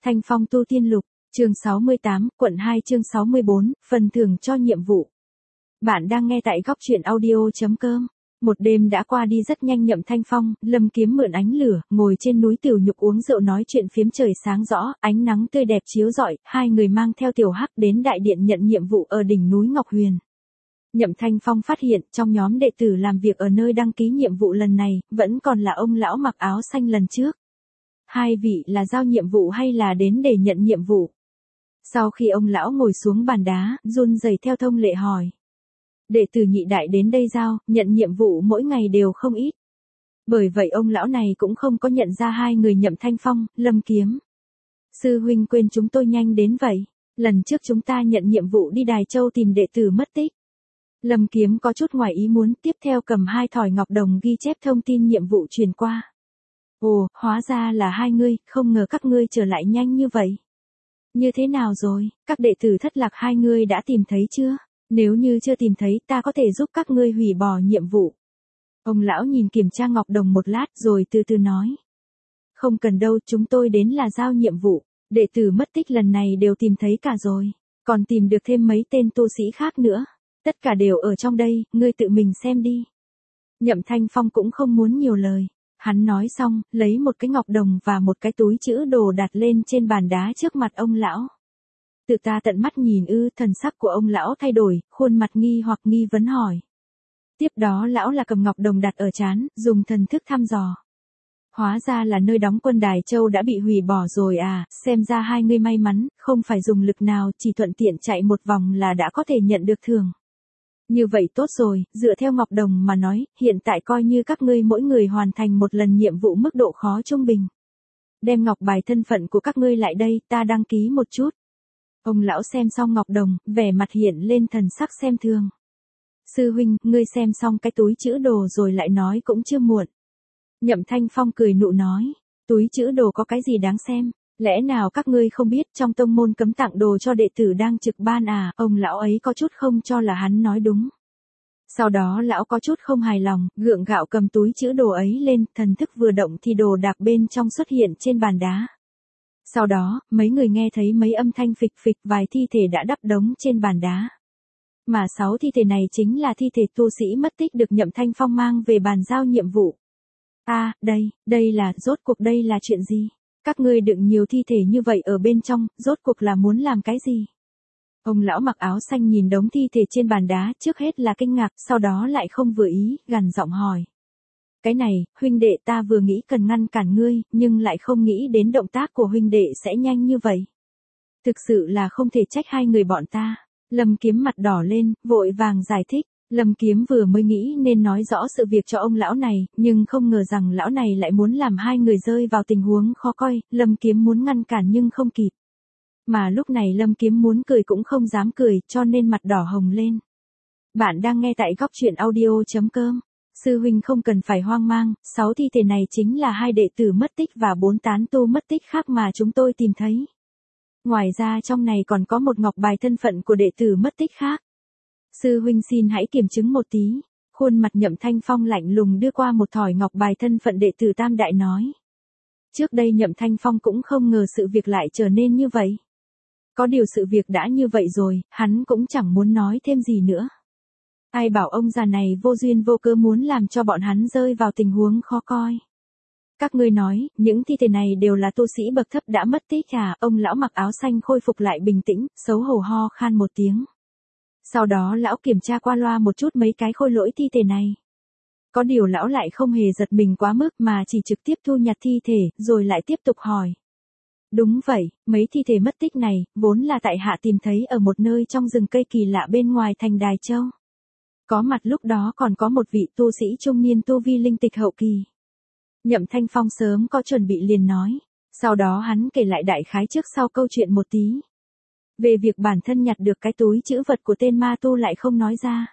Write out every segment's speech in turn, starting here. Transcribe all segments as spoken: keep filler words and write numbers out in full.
Thanh Phong tu tiên lục, chương sáu mươi tám, quận hai chương sáu mươi bốn, phần thưởng cho nhiệm vụ. Bạn đang nghe tại góc truyện audio.com. Một đêm đã qua đi rất nhanh. Nhậm Thanh Phong, Lâm Kiếm mượn ánh lửa, ngồi trên núi Tiểu Nhục uống rượu nói chuyện phiếm. Trời sáng rõ, ánh nắng tươi đẹp chiếu rọi, hai người mang theo Tiểu Hắc đến đại điện nhận nhiệm vụ ở đỉnh núi Ngọc Huyền. Nhậm Thanh Phong phát hiện trong nhóm đệ tử làm việc ở nơi đăng ký nhiệm vụ lần này, vẫn còn là ông lão mặc áo xanh lần trước. Hai vị là giao nhiệm vụ hay là đến để nhận nhiệm vụ? Sau khi ông lão ngồi xuống bàn đá, run rẩy theo thông lệ hỏi. Đệ tử nhị đại đến đây giao, nhận nhiệm vụ mỗi ngày đều không ít. Bởi vậy ông lão này cũng không có nhận ra hai người Nhậm Thanh Phong, Lâm Kiếm. Sư huynh quên chúng tôi nhanh đến vậy. Lần trước chúng ta nhận nhiệm vụ đi Đài Châu tìm đệ tử mất tích. Lâm Kiếm có chút ngoài ý muốn, tiếp theo cầm hai thỏi ngọc đồng ghi chép thông tin nhiệm vụ truyền qua. Ồ, hóa ra là hai ngươi, không ngờ các ngươi trở lại nhanh như vậy. Như thế nào rồi, các đệ tử thất lạc hai ngươi đã tìm thấy chưa? Nếu như chưa tìm thấy, ta có thể giúp các ngươi hủy bỏ nhiệm vụ. Ông lão nhìn kiểm tra ngọc đồng một lát rồi từ từ nói. Không cần đâu, chúng tôi đến là giao nhiệm vụ. Đệ tử mất tích lần này đều tìm thấy cả rồi. Còn tìm được thêm mấy tên tu sĩ khác nữa. Tất cả đều ở trong đây, ngươi tự mình xem đi. Nhậm Thanh Phong cũng không muốn nhiều lời. Hắn nói xong, lấy một cái ngọc đồng và một cái túi chữ đồ đặt lên trên bàn đá trước mặt ông lão. Tự ta tận mắt nhìn ư? Thần sắc của ông lão thay đổi, khuôn mặt nghi hoặc nghi vấn hỏi. Tiếp đó lão là cầm ngọc đồng đặt ở trán, dùng thần thức thăm dò. Hóa ra là nơi đóng quân Đài Châu đã bị hủy bỏ rồi à, xem ra hai người may mắn, không phải dùng lực nào, chỉ thuận tiện chạy một vòng là đã có thể nhận được thưởng. Như vậy tốt rồi, dựa theo ngọc đồng mà nói, hiện tại coi như các ngươi mỗi người hoàn thành một lần nhiệm vụ mức độ khó trung bình. Đem ngọc bài thân phận của các ngươi lại đây, ta đăng ký một chút. Ông lão xem xong ngọc đồng, vẻ mặt hiện lên thần sắc xem thường. Sư huynh, ngươi xem xong cái túi chữ đồ rồi lại nói cũng chưa muộn. Nhậm Thanh Phong cười nụ nói, túi chữ đồ có cái gì đáng xem? Lẽ nào các ngươi không biết trong tông môn cấm tặng đồ cho đệ tử đang trực ban à? Ông lão ấy có chút không cho là hắn nói đúng. Sau đó lão có chút không hài lòng, gượng gạo cầm túi chữ đồ ấy lên, thần thức vừa động thì đồ đạc bên trong xuất hiện trên bàn đá. Sau đó, mấy người nghe thấy mấy âm thanh phịch phịch, vài thi thể đã đắp đống trên bàn đá. Mà sáu thi thể này chính là thi thể tu sĩ mất tích được Nhậm Thanh Phong mang về bàn giao nhiệm vụ. À, đây, đây là, rốt cuộc đây là chuyện gì? Các ngươi đựng nhiều thi thể như vậy ở bên trong, rốt cuộc là muốn làm cái gì? Ông lão mặc áo xanh nhìn đống thi thể trên bàn đá, trước hết là kinh ngạc, sau đó lại không vừa ý, gằn giọng hỏi. Cái này, huynh đệ, ta vừa nghĩ cần ngăn cản ngươi, nhưng lại không nghĩ đến động tác của huynh đệ sẽ nhanh như vậy. Thực sự là không thể trách hai người bọn ta. Lâm Kiếm mặt đỏ lên, vội vàng giải thích. Lâm Kiếm vừa mới nghĩ nên nói rõ sự việc cho ông lão này, nhưng không ngờ rằng lão này lại muốn làm hai người rơi vào tình huống khó coi. Lâm Kiếm muốn ngăn cản nhưng không kịp. Mà lúc này Lâm Kiếm muốn cười cũng không dám cười, cho nên mặt đỏ hồng lên. Bạn đang nghe tại góc truyện audio.com. Sư huynh không cần phải hoang mang, sáu thi thể này chính là hai đệ tử mất tích và bốn tán tu mất tích khác mà chúng tôi tìm thấy. Ngoài ra trong này còn có một ngọc bài thân phận của đệ tử mất tích khác. Sư huynh xin hãy kiểm chứng một tí. Khuôn mặt Nhậm Thanh Phong lạnh lùng đưa qua một thỏi ngọc bài thân phận đệ tử Tam Đại nói. Trước đây Nhậm Thanh Phong cũng không ngờ sự việc lại trở nên như vậy. Có điều sự việc đã như vậy rồi, hắn cũng chẳng muốn nói thêm gì nữa. Ai bảo ông già này vô duyên vô cớ muốn làm cho bọn hắn rơi vào tình huống khó coi. Các ngươi nói, những thi thể này đều là tu sĩ bậc thấp đã mất tích à? Ông lão mặc áo xanh khôi phục lại bình tĩnh, xấu hổ ho khan một tiếng. Sau đó lão kiểm tra qua loa một chút mấy cái khôi lỗi thi thể này. Có điều lão lại không hề giật mình quá mức mà chỉ trực tiếp thu nhặt thi thể, rồi lại tiếp tục hỏi. Đúng vậy, mấy thi thể mất tích này, vốn là tại hạ tìm thấy ở một nơi trong rừng cây kỳ lạ bên ngoài thành Đài Châu. Có mặt lúc đó còn có một vị tu sĩ trung niên tu vi linh tịch hậu kỳ. Nhậm Thanh Phong sớm có chuẩn bị liền nói. Sau đó hắn kể lại đại khái trước sau câu chuyện một tí. Về việc bản thân nhặt được cái túi chữ vật của tên ma tu lại không nói ra.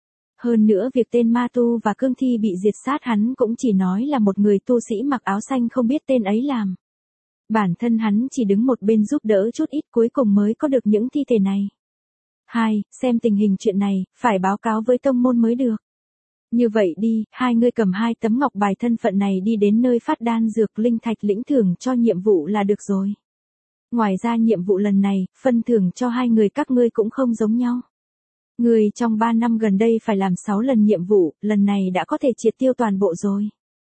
Hơn nữa việc tên ma tu và cương thi bị diệt sát hắn cũng chỉ nói là một người tu sĩ mặc áo xanh không biết tên ấy làm. Bản thân hắn chỉ đứng một bên giúp đỡ chút ít cuối cùng mới có được những thi thể này. Hai, xem tình hình chuyện này, phải báo cáo với tông môn mới được. Như vậy đi, hai ngươi cầm hai tấm ngọc bài thân phận này đi đến nơi phát đan dược linh thạch lĩnh thưởng cho nhiệm vụ là được rồi. Ngoài ra nhiệm vụ lần này, phân thưởng cho hai người các ngươi cũng không giống nhau. Ngươi trong ba năm gần đây phải làm sáu lần nhiệm vụ, lần này đã có thể triệt tiêu toàn bộ rồi.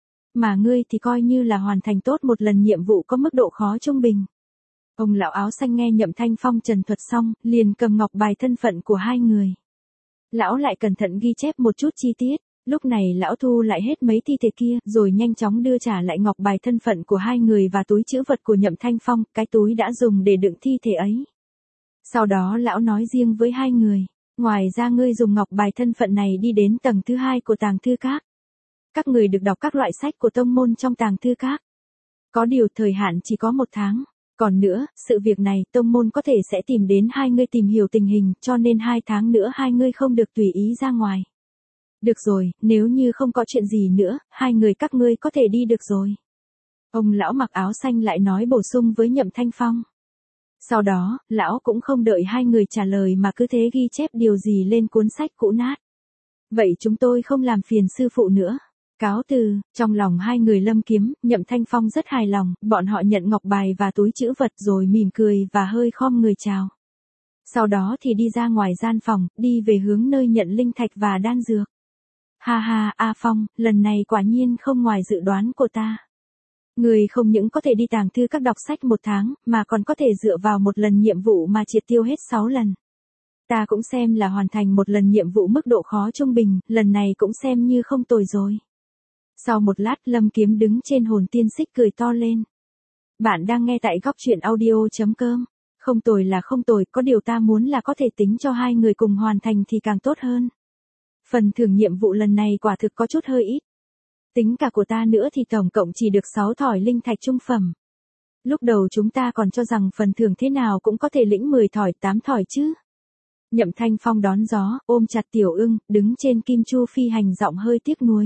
Mà ngươi thì coi như là hoàn thành tốt một lần nhiệm vụ có mức độ khó trung bình. Ông lão áo xanh nghe Nhậm Thanh Phong trần thuật xong, liền cầm ngọc bài thân phận của hai người. Lão lại cẩn thận ghi chép một chút chi tiết, lúc này lão thu lại hết mấy thi thể kia, rồi nhanh chóng đưa trả lại ngọc bài thân phận của hai người và túi trữ vật của Nhậm Thanh Phong, cái túi đã dùng để đựng thi thể ấy. Sau đó lão nói riêng với hai người, ngoài ra ngươi dùng ngọc bài thân phận này đi đến tầng thứ hai của tàng thư các. Các người được đọc các loại sách của tông môn trong tàng thư các. Có điều thời hạn chỉ có một tháng. Còn nữa, sự việc này tông môn có thể sẽ tìm đến hai ngươi tìm hiểu tình hình, cho nên hai tháng nữa hai ngươi không được tùy ý ra ngoài. Được rồi, nếu như không có chuyện gì nữa, hai người các ngươi có thể đi được rồi. Ông lão mặc áo xanh lại nói bổ sung với Nhậm Thanh Phong. Sau đó, lão cũng không đợi hai người trả lời mà cứ thế ghi chép điều gì lên cuốn sách cũ nát. Vậy chúng tôi không làm phiền sư phụ nữa. Cáo từ, trong lòng hai người Lâm Kiếm, Nhậm Thanh Phong rất hài lòng, bọn họ nhận ngọc bài và túi trữ vật rồi mỉm cười và hơi khom người chào. Sau đó thì đi ra ngoài gian phòng, đi về hướng nơi nhận linh thạch và đan dược. Ha ha, A Phong, lần này quả nhiên không ngoài dự đoán của ta. Người không những có thể đi tàng thư các đọc sách một tháng, mà còn có thể dựa vào một lần nhiệm vụ mà triệt tiêu hết sáu lần. Ta cũng xem là hoàn thành một lần nhiệm vụ mức độ khó trung bình, lần này cũng xem như không tồi rồi. Sau một lát Lâm Kiếm đứng trên hồn tiên xích cười to lên. Bạn đang nghe tại góc truyện audio chấm com. Không tồi là không tồi, có điều ta muốn là có thể tính cho hai người cùng hoàn thành thì càng tốt hơn. Phần thưởng nhiệm vụ lần này quả thực có chút hơi ít. Tính cả của ta nữa thì tổng cộng chỉ được sáu thỏi linh thạch trung phẩm. Lúc đầu chúng ta còn cho rằng phần thưởng thế nào cũng có thể lĩnh mười thỏi tám thỏi chứ. Nhậm Thanh Phong đón gió, ôm chặt Tiểu Ưng, đứng trên kim chu phi hành giọng hơi tiếc nuối.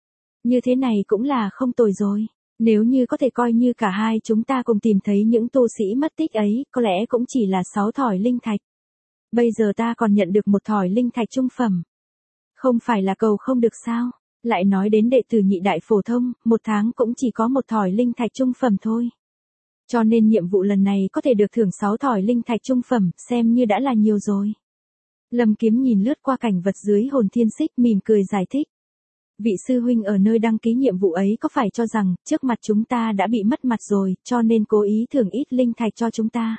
Như thế này cũng là không tồi rồi. Nếu như có thể coi như cả hai chúng ta cùng tìm thấy những tu sĩ mất tích ấy, có lẽ cũng chỉ là sáu thỏi linh thạch. Bây giờ ta còn nhận được một thỏi linh thạch trung phẩm. Không phải là cầu không được sao? Lại nói đến đệ tử nhị đại phổ thông, một tháng cũng chỉ có một thỏi linh thạch trung phẩm thôi. Cho nên nhiệm vụ lần này có thể được thưởng sáu thỏi linh thạch trung phẩm, xem như đã là nhiều rồi. Lâm Kiếm nhìn lướt qua cảnh vật dưới hồn thiên xích mỉm cười giải thích. Vị sư huynh ở nơi đăng ký nhiệm vụ ấy có phải cho rằng, trước mặt chúng ta đã bị mất mặt rồi, cho nên cố ý thưởng ít linh thạch cho chúng ta.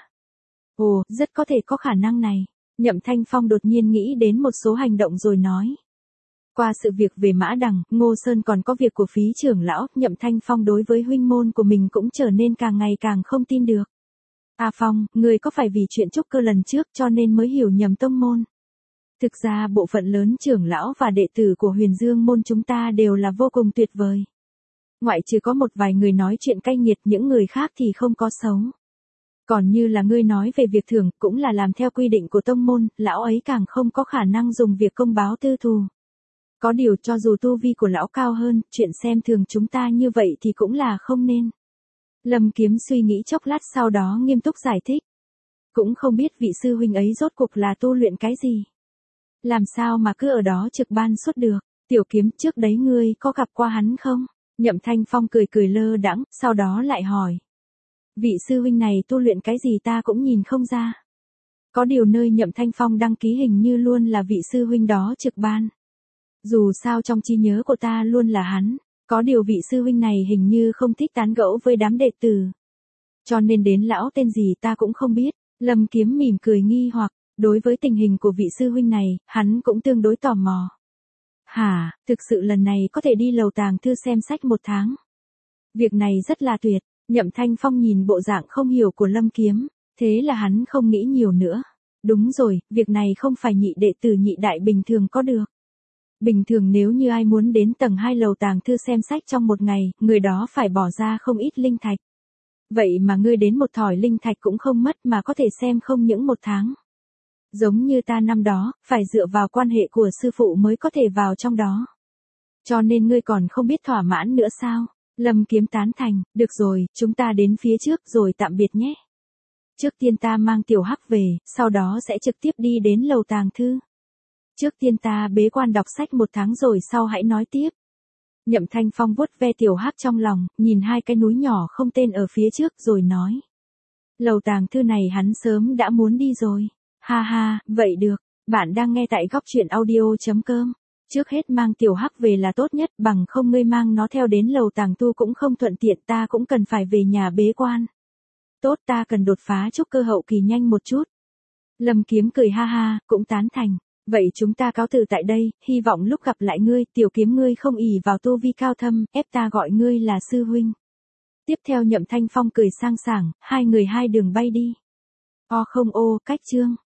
Ồ, rất có thể có khả năng này. Nhậm Thanh Phong đột nhiên nghĩ đến một số hành động rồi nói. Qua sự việc về Mã Đằng, Ngô Sơn còn có việc của phí trưởng lão, Nhậm Thanh Phong đối với huynh môn của mình cũng trở nên càng ngày càng không tin được. A Phong, người có phải vì chuyện trúc cơ lần trước cho nên mới hiểu nhầm tông môn? Thực ra bộ phận lớn trưởng lão và đệ tử của Huyền Dương môn chúng ta đều là vô cùng tuyệt vời. Ngoại trừ có một vài người nói chuyện cay nghiệt, những người khác thì không có xấu. Còn như là ngươi nói về việc thưởng, cũng là làm theo quy định của tông môn, lão ấy càng không có khả năng dùng việc công báo tư thù. Có điều cho dù tu vi của lão cao hơn, chuyện xem thường chúng ta như vậy thì cũng là không nên. Lâm Kiếm suy nghĩ chốc lát sau đó nghiêm túc giải thích. Cũng không biết vị sư huynh ấy rốt cuộc là tu luyện cái gì. Làm sao mà cứ ở đó trực ban suốt được. Tiểu Kiếm, trước đấy ngươi có gặp qua hắn không? Nhậm Thanh Phong cười cười lơ đãng, sau đó lại hỏi. Vị sư huynh này tu luyện cái gì ta cũng nhìn không ra. Có điều nơi Nhậm Thanh Phong đăng ký hình như luôn là vị sư huynh đó trực ban. Dù sao trong trí nhớ của ta luôn là hắn, có điều vị sư huynh này hình như không thích tán gẫu với đám đệ tử. Cho nên đến lão tên gì ta cũng không biết. Lâm Kiếm mỉm cười nghi hoặc, đối với tình hình của vị sư huynh này, hắn cũng tương đối tò mò. Hả, thực sự lần này có thể đi lầu tàng thư xem sách một tháng. Việc này rất là tuyệt. Nhậm Thanh Phong nhìn bộ dạng không hiểu của Lâm Kiếm, thế là hắn không nghĩ nhiều nữa. Đúng rồi, việc này không phải nhị đệ tử nhị đại bình thường có được. Bình thường nếu như ai muốn đến tầng hai lầu tàng thư xem sách trong một ngày, người đó phải bỏ ra không ít linh thạch. Vậy mà ngươi đến một thỏi linh thạch cũng không mất mà có thể xem không những một tháng. Giống như ta năm đó, phải dựa vào quan hệ của sư phụ mới có thể vào trong đó. Cho nên ngươi còn không biết thỏa mãn nữa sao? Lâm Kiếm tán thành, được rồi, chúng ta đến phía trước rồi tạm biệt nhé. Trước tiên ta mang Tiểu Hắc về, sau đó sẽ trực tiếp đi đến lầu tàng thư. Trước tiên ta bế quan đọc sách một tháng rồi sau hãy nói tiếp. Nhậm Thanh Phong vuốt ve Tiểu Hắc trong lòng, nhìn hai cái núi nhỏ không tên ở phía trước rồi nói. Lầu tàng thư này hắn sớm đã muốn đi rồi. Ha ha, vậy được. Bạn đang nghe tại góc chuyện audio.com. Trước hết mang tiểu hắc về là tốt nhất, bằng không ngươi mang nó theo đến lầu tàng tu cũng không thuận tiện, ta cũng cần phải về nhà bế quan. Tốt, ta cần đột phá trúc cơ hậu kỳ nhanh một chút. Lâm Kiếm cười ha ha, cũng tán thành. Vậy chúng ta cáo từ tại đây, hy vọng lúc gặp lại ngươi, Tiểu Kiếm ngươi không ỷ vào tu vi cao thâm, ép ta gọi ngươi là sư huynh. Tiếp theo Nhậm Thanh Phong cười sang sảng, hai người hai đường bay đi. O không ô, cách chương.